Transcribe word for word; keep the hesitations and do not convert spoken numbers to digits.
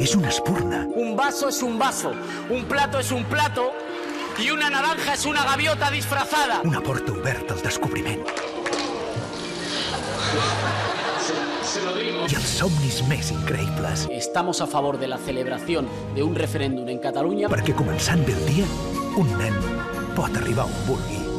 és una espurna. Un vaso es un vaso, un plato es un plato y una naranja es una gaviota disfrazada. Una porta oberta al descobriment. I els somnis més increïbles. Estamos a favor de la celebración de un referéndum en Cataluña Perquè començant bé el dia, un nen pot arribar on vulgui.